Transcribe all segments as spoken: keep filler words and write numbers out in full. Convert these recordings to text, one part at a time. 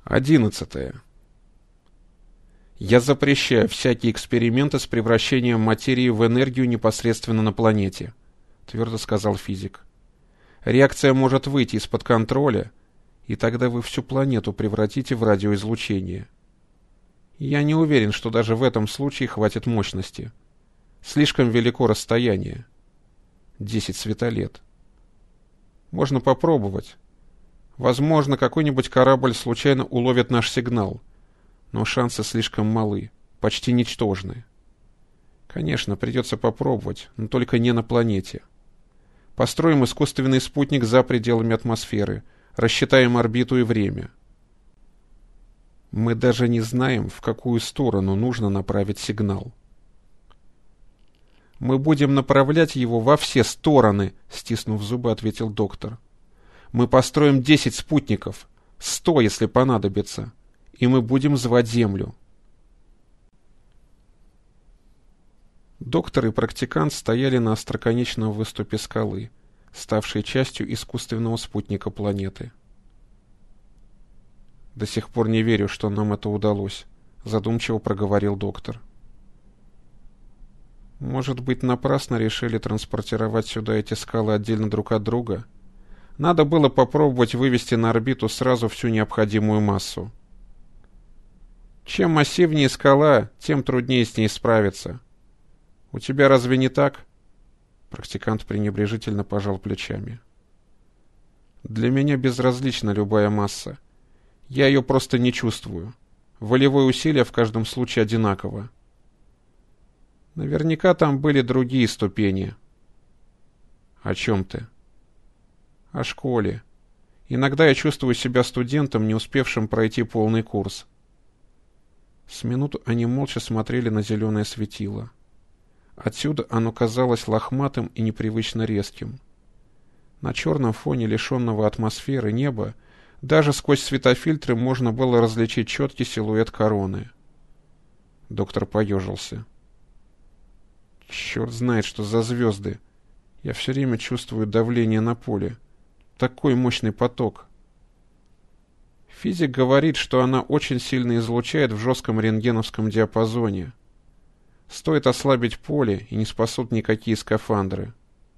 Одиннадцатое. Я запрещаю всякие эксперименты с превращением материи в энергию непосредственно на планете, твердо сказал физик. Реакция может выйти из-под контроля, и тогда вы всю планету превратите в радиоизлучение. Я не уверен, что даже в этом случае хватит мощности. Слишком велико расстояние. Десять светолет. Можно попробовать. Возможно, какой-нибудь корабль случайно уловит наш сигнал, но шансы слишком малы, почти ничтожны. Конечно, придется попробовать, но только не на планете. Построим искусственный спутник за пределами атмосферы, рассчитаем орбиту и время. Мы даже не знаем, в какую сторону нужно направить сигнал. Мы будем направлять его во все стороны, стиснув зубы, ответил доктор. Мы построим десять спутников, сто, если понадобится, и мы будем звать Землю. Доктор и практикант стояли на остроконечном выступе скалы, ставшей частью искусственного спутника планеты. «До сих пор не верю, что нам это удалось», — задумчиво проговорил доктор. «Может быть, напрасно решили транспортировать сюда эти скалы отдельно друг от друга? Надо было попробовать вывести на орбиту сразу всю необходимую массу. Чем массивнее скала, тем труднее с ней справиться. У тебя разве не так?» Практикант пренебрежительно пожал плечами. «Для меня безразлична любая масса. Я ее просто не чувствую. Волевое усилие в каждом случае одинаково. Наверняка там были другие ступени». «О чем ты?» «О школе. Иногда я чувствую себя студентом, не успевшим пройти полный курс». С минуту они молча смотрели на зеленое светило. Отсюда оно казалось лохматым и непривычно резким. На черном фоне лишенного атмосферы неба даже сквозь светофильтры можно было различить четкий силуэт короны. Доктор поежился. «Черт знает, что за звезды. Я все время чувствую давление на поле. Такой мощный поток». Физик говорит, что она очень сильно излучает в жестком рентгеновском диапазоне. Стоит ослабить поле, и не спасут никакие скафандры.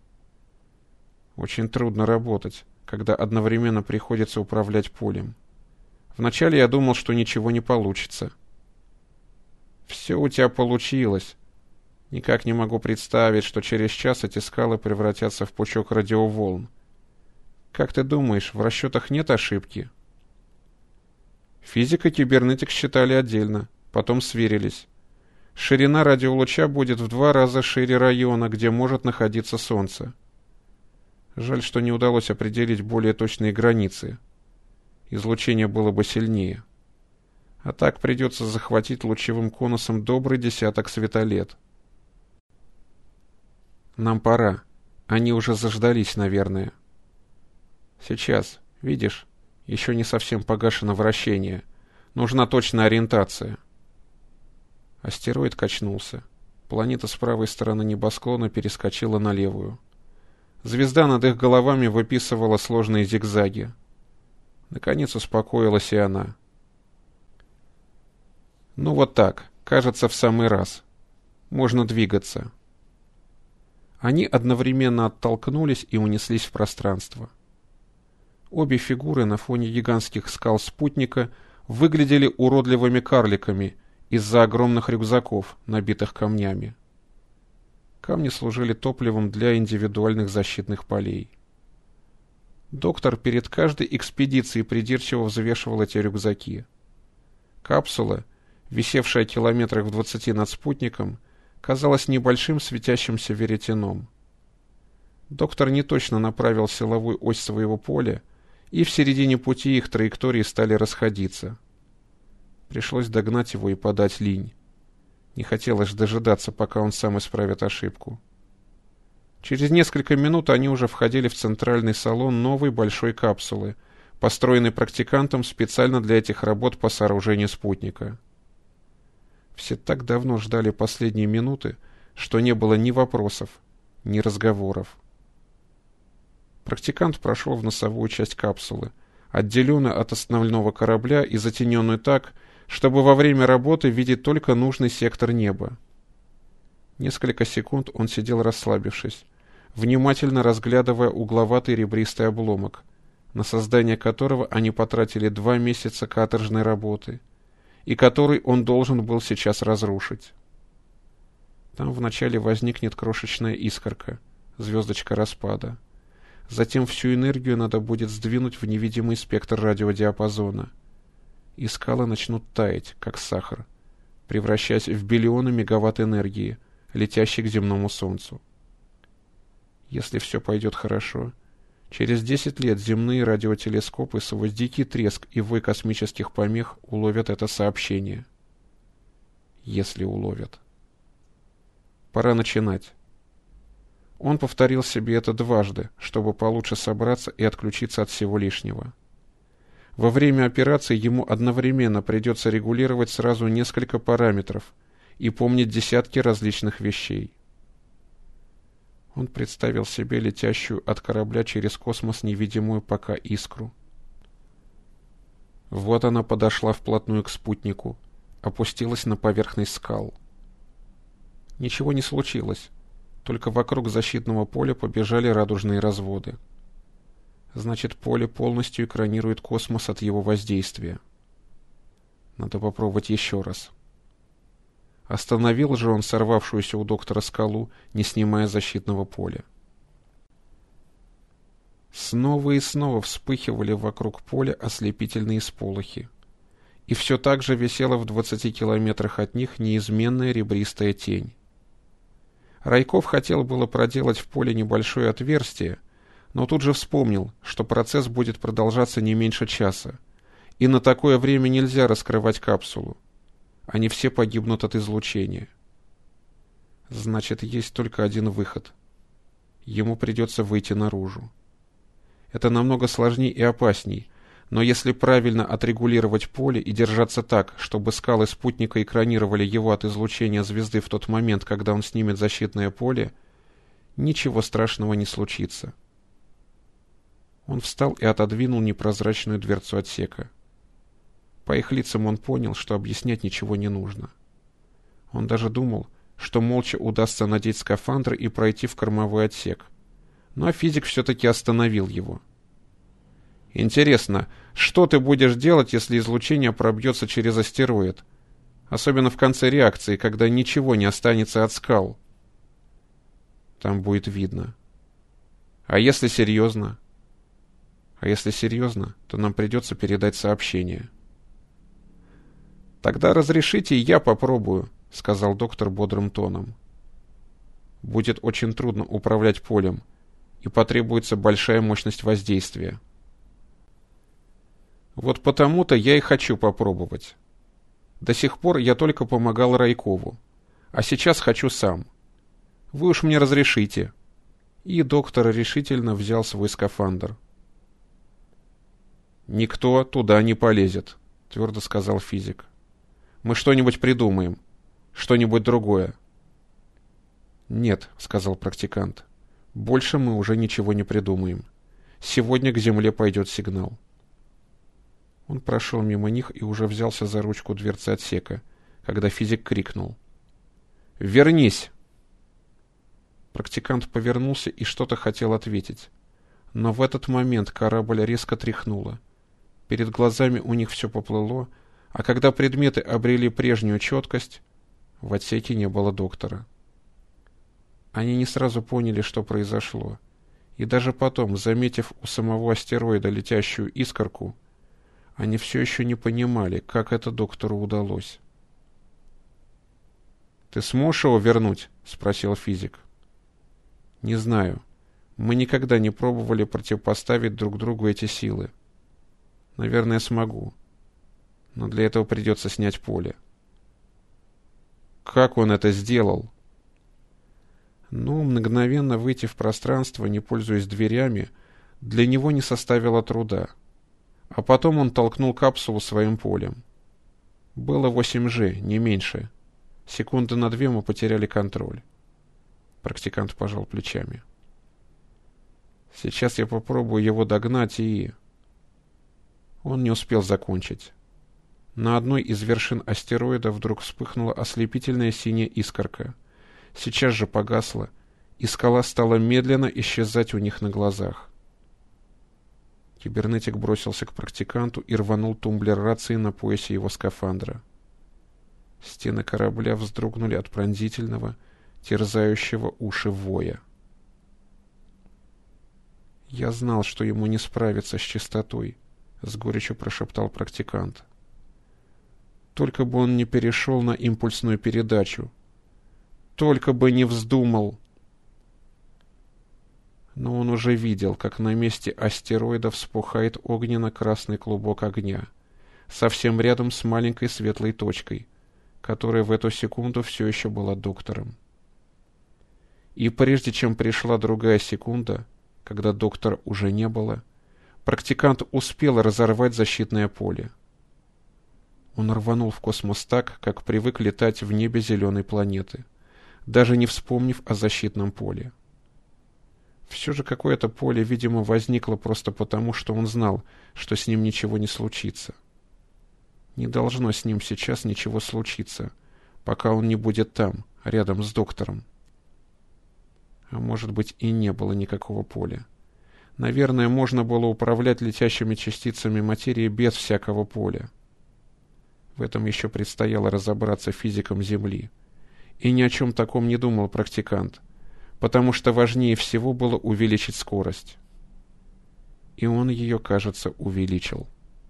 Очень трудно работать, когда одновременно приходится управлять полем. Вначале я думал, что ничего не получится. Все у тебя получилось. Никак не могу представить, что через час эти скалы превратятся в пучок радиоволн. Как ты думаешь, в расчетах нет ошибки? Физик и кибернетик считали отдельно, потом сверились. Ширина радиолуча будет в два раза шире района, где может находиться Солнце. Жаль, что не удалось определить более точные границы. Излучение было бы сильнее. А так придется захватить лучевым конусом добрый десяток светолет. Нам пора. Они уже заждались, наверное. Сейчас, видишь, еще не совсем погашено вращение. Нужна точная ориентация. Астероид качнулся. Планета с правой стороны небосклона перескочила на левую. Звезда над их головами выписывала сложные зигзаги. Наконец успокоилась и она. Ну вот так, кажется, в самый раз. Можно двигаться. Они одновременно оттолкнулись и унеслись в пространство. Обе фигуры на фоне гигантских скал спутника выглядели уродливыми карликами из-за огромных рюкзаков, набитых камнями. Камни служили топливом для индивидуальных защитных полей. Доктор перед каждой экспедицией придирчиво взвешивал эти рюкзаки. Капсула, висевшая километрах в двадцати над спутником, казалась небольшим светящимся веретеном. Доктор неточно направил силовую ось своего поля, и в середине пути их траектории стали расходиться. Пришлось догнать его и подать линь. Не хотелось дожидаться, пока он сам исправит ошибку. Через несколько минут они уже входили в центральный салон новой большой капсулы, построенной практикантом специально для этих работ по сооружению спутника. Все так давно ждали последние минуты, что не было ни вопросов, ни разговоров. Практикант прошел в носовую часть капсулы, отделенную от основного корабля и затененную так, чтобы во время работы видеть только нужный сектор неба. Несколько секунд он сидел расслабившись, внимательно разглядывая угловатый ребристый обломок, на создание которого они потратили два месяца каторжной работы, и который он должен был сейчас разрушить. Там вначале возникнет крошечная искорка, звездочка распада. Затем всю энергию надо будет сдвинуть в невидимый спектр радиодиапазона, и скалы начнут таять, как сахар, превращаясь в биллионы мегаватт энергии, летящей к земному Солнцу. Если все пойдет хорошо, через десять лет земные радиотелескопы сквозь дикий треск и вой космических помех уловят это сообщение. Если уловят. Пора начинать. Он повторил себе это дважды, чтобы получше собраться и отключиться от всего лишнего. Во время операции ему одновременно придется регулировать сразу несколько параметров и помнить десятки различных вещей. Он представил себе летящую от корабля через космос невидимую пока искру. Вот она подошла вплотную к спутнику, опустилась на поверхность скал. Ничего не случилось, только вокруг защитного поля побежали радужные разводы. Значит, поле полностью экранирует космос от его воздействия. Надо попробовать еще раз. Остановил же он сорвавшуюся у доктора скалу, не снимая защитного поля. Снова и снова вспыхивали вокруг поля ослепительные сполохи. И все так же висела в двадцати километрах от них неизменная ребристая тень. Райков хотел было проделать в поле небольшое отверстие, но тут же вспомнил, что процесс будет продолжаться не меньше часа, и на такое время нельзя раскрывать капсулу. Они все погибнут от излучения. Значит, есть только один выход. Ему придется выйти наружу. Это намного сложнее и опасней, но если правильно отрегулировать поле и держаться так, чтобы скалы спутника экранировали его от излучения звезды в тот момент, когда он снимет защитное поле, ничего страшного не случится. Он встал и отодвинул непрозрачную дверцу отсека. По их лицам он понял, что объяснять ничего не нужно. Он даже думал, что молча удастся надеть скафандр и пройти в кормовой отсек. Но физик все-таки остановил его. «Интересно, что ты будешь делать, если излучение пробьется через астероид? Особенно в конце реакции, когда ничего не останется от скал». «Там будет видно». «А если серьезно?» «А если серьезно, то нам придется передать сообщение». «Тогда разрешите, я попробую», — сказал доктор бодрым тоном. «Будет очень трудно управлять полем, и потребуется большая мощность воздействия». «Вот потому-то я и хочу попробовать. До сих пор я только помогал Райкову, а сейчас хочу сам. Вы уж мне разрешите». И доктор решительно взял свой скафандр. «Никто туда не полезет», — твердо сказал физик. «Мы что-нибудь придумаем. Что-нибудь другое». «Нет», — сказал практикант. «Больше мы уже ничего не придумаем. Сегодня к Земле пойдет сигнал». Он прошел мимо них и уже взялся за ручку дверцы отсека, когда физик крикнул: «Вернись!» Практикант повернулся и что-то хотел ответить. Но в этот момент корабль резко тряхнуло. Перед глазами у них все поплыло, а когда предметы обрели прежнюю четкость, в отсеке не было доктора. Они не сразу поняли, что произошло, и даже потом, заметив у самого астероида летящую искорку, они все еще не понимали, как это доктору удалось. «Ты сможешь его вернуть?» — спросил физик. «Не знаю. Мы никогда не пробовали противопоставить друг другу эти силы. Наверное, смогу. Но для этого придется снять поле». «Как он это сделал?» Ну, мгновенно выйти в пространство, не пользуясь дверями, для него не составило труда. А потом он толкнул капсулу своим полем. Было восемь жэ, не меньше. Секунды на две мы потеряли контроль. Практикант пожал плечами. Сейчас я попробую его догнать и... Он не успел закончить. На одной из вершин астероида вдруг вспыхнула ослепительная синяя искорка. Сейчас же погасла, и скала стала медленно исчезать у них на глазах. Кибернетик бросился к практиканту и рванул тумблер рации на поясе его скафандра. Стены корабля вздрогнули от пронзительного, терзающего уши воя. «Я знал, что ему не справиться с чистотой», — с горечью прошептал практикант. «Только бы он не перешел на импульсную передачу. Только бы не вздумал!» Но он уже видел, как на месте астероида вспухает огненно-красный клубок огня, совсем рядом с маленькой светлой точкой, которая в эту секунду все еще была доктором. И прежде чем пришла другая секунда, когда доктора уже не было, практикант успел разорвать защитное поле. Он рванул в космос так, как привык летать в небе зеленой планеты, даже не вспомнив о защитном поле. Все же какое-то поле, видимо, возникло просто потому, что он знал, что с ним ничего не случится. Не должно с ним сейчас ничего случиться, пока он не будет там, рядом с доктором. А может быть, и не было никакого поля. Наверное, можно было управлять летящими частицами материи без всякого поля. В этом еще предстояло разобраться физикам Земли. И ни о чем таком не думал практикант, потому что важнее всего было увеличить скорость. И он ее, кажется, увеличил.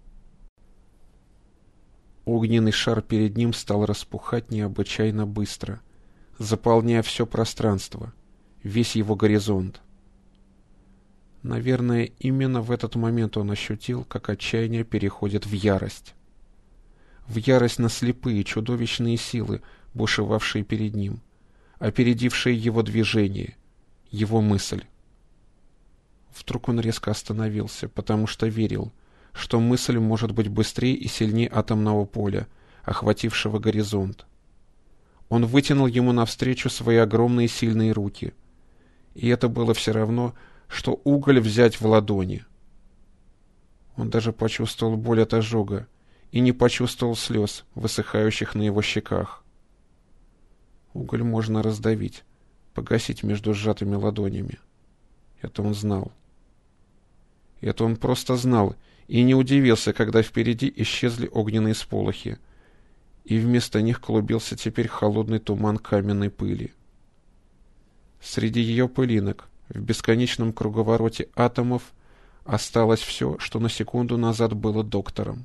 Огненный шар перед ним стал распухать необычайно быстро, заполняя все пространство, весь его горизонт. Наверное, именно в этот момент он ощутил, как отчаяние переходит в ярость. В ярость на слепые, чудовищные силы, бушевавшие перед ним, опередившие его движение, его мысль. Вдруг он резко остановился, потому что верил, что мысль может быть быстрее и сильнее атомного поля, охватившего горизонт. Он вытянул ему навстречу свои огромные сильные руки. И это было все равно, что уголь взять в ладони. Он даже почувствовал боль от ожога и не почувствовал слез, высыхающих на его щеках. Уголь можно раздавить, погасить между сжатыми ладонями. Это он знал. Это он просто знал и не удивился, когда впереди исчезли огненные сполохи, и вместо них клубился теперь холодный туман каменной пыли. Среди ее пылинок, в бесконечном круговороте атомов, осталось все, что на секунду назад было доктором.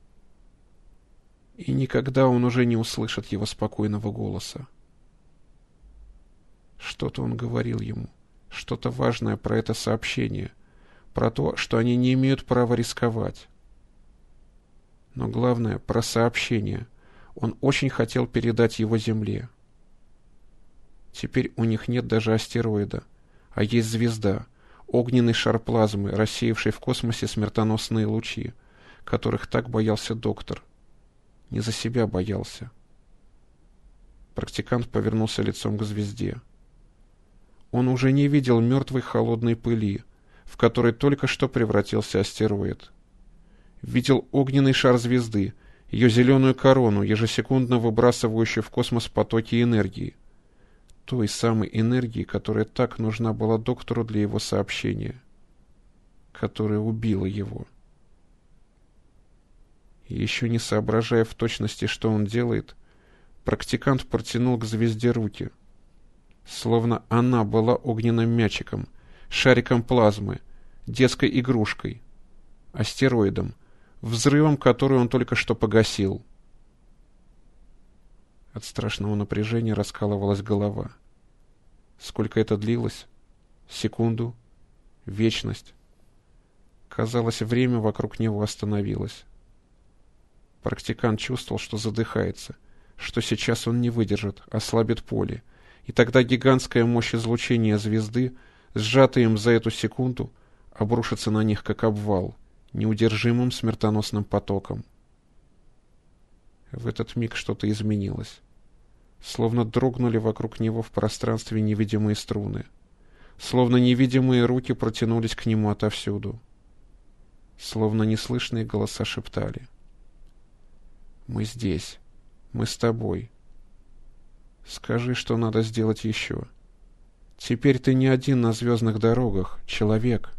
И никогда он уже не услышит его спокойного голоса. Что-то он говорил ему, что-то важное про это сообщение, про то, что они не имеют права рисковать. Но главное, про сообщение. Он очень хотел передать его Земле. Теперь у них нет даже астероида, а есть звезда, огненный шар плазмы, рассеявший в космосе смертоносные лучи, которых так боялся доктор. Не за себя боялся. Практикант повернулся лицом к звезде. Он уже не видел мертвой холодной пыли, в которой только что превратился астероид. Видел огненный шар звезды, ее зеленую корону, ежесекундно выбрасывающую в космос потоки энергии. Той самой энергии, которая так нужна была доктору для его сообщения, которая убила его. И еще не соображая в точности, что он делает, практикант протянул к звезде руки, словно она была огненным мячиком, шариком плазмы, детской игрушкой, астероидом, взрывом, который он только что погасил. От страшного напряжения раскалывалась голова. Сколько это длилось? Секунду? Вечность? Казалось, время вокруг него остановилось. Практикант чувствовал, что задыхается, что сейчас он не выдержит, ослабит поле, и тогда гигантская мощь излучения звезды, сжатая им за эту секунду, обрушится на них как обвал, неудержимым смертоносным потоком. В этот миг что-то изменилось. Словно дрогнули вокруг него в пространстве невидимые струны. Словно невидимые руки протянулись к нему отовсюду. словно неслышные голоса шептали. «Мы здесь. Мы с тобой. Скажи, что надо сделать еще. Теперь ты не один на звездных дорогах, человек».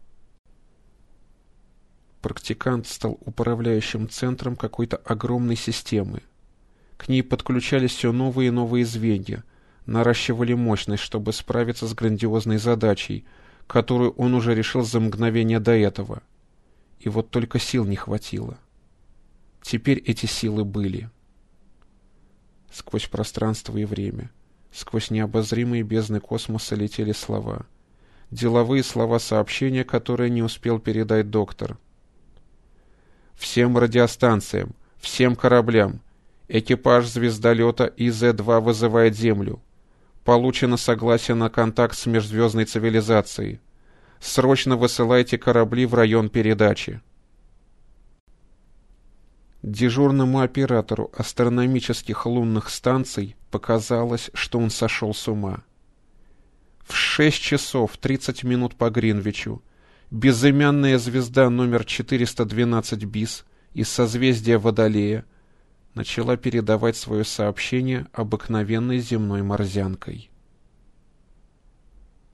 Практикант стал управляющим центром какой-то огромной системы. К ней подключались все новые и новые звенья, наращивали мощность, чтобы справиться с грандиозной задачей, которую он уже решил за мгновение до этого. И вот только сил не хватило. Теперь эти силы были. Сквозь пространство и время, сквозь необозримые бездны космоса летели слова. Деловые слова сообщения, которые не успел передать доктор. «Всем радиостанциям, всем кораблям. Экипаж звездолета И Зэ два вызывает Землю. Получено согласие на контакт с межзвездной цивилизацией. Срочно высылайте корабли в район передачи». Дежурному оператору астрономических лунных станций показалось, что он сошел с ума. В шесть часов тридцать минут по Гринвичу безымянная звезда номер четыреста двенадцать Бис из созвездия Водолея начала передавать свое сообщение обыкновенной земной морзянкой.